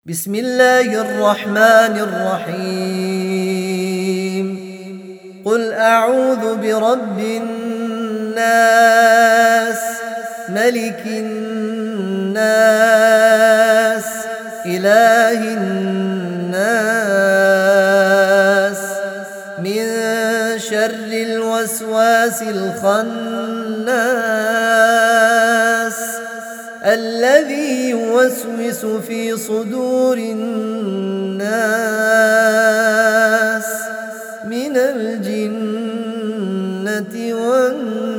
بسم الله الرحمن الرحيم قل أعوذ برب الناس ملك الناس إله الناس من شر الوسواس الخناس الذي يوسوس في صدور الناس من الجنة والناس.